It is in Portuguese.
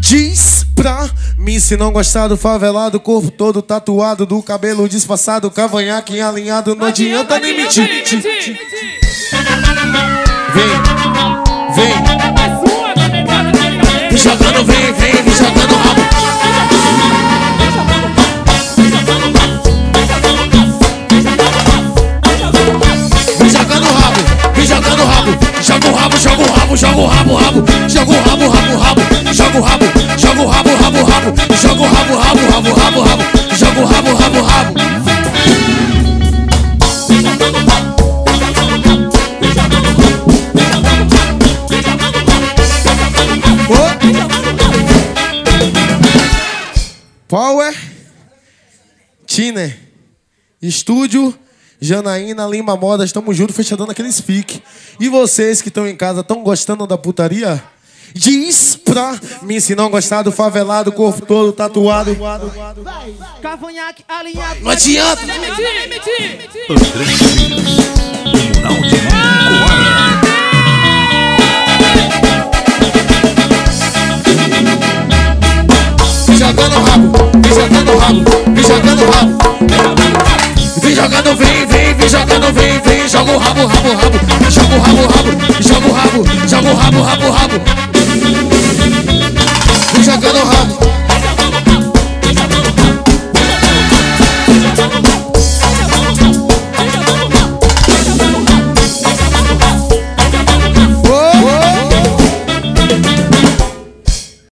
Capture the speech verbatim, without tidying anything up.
Diz pra mim se não gostar do favelado, corpo todo tatuado, do cabelo disfarçado, cavanhaque alinhado, não adianta nem mentir. Vem, vem, me jogando, vem, vem, me jogando rabo. Me jogando rabo, me jogando rabo, joga o rabo, joga o rabo, joga o rabo, rabo, joga o rabo, rabo, rabo, joga o rabo, joga o rabo, rabo, rabo, joga o rabo, rabo, rabo, rabo, rabo, joga o rabo, rabo, rabo. Power Tiner Estúdio Janaína Lima Modas, tamo junto, fechadando aqueles pique. E vocês que estão em casa, tão gostando da putaria? Diz pra mim se não gostar do favelado, corpo todo tatuado, cavanhaque alinhado, não adianta. André Filhos, Tribunal de Coara. Me jogando rabo, me jogando rabo, me jogando rabo. Vem jogando, vem, vem, vem jogando, vem, vem. Joga o rabo, rabo, rabo, joga o rabo, rabo, joga o rabo, joga o rabo, rabo, rabo. Vem jogando rabo.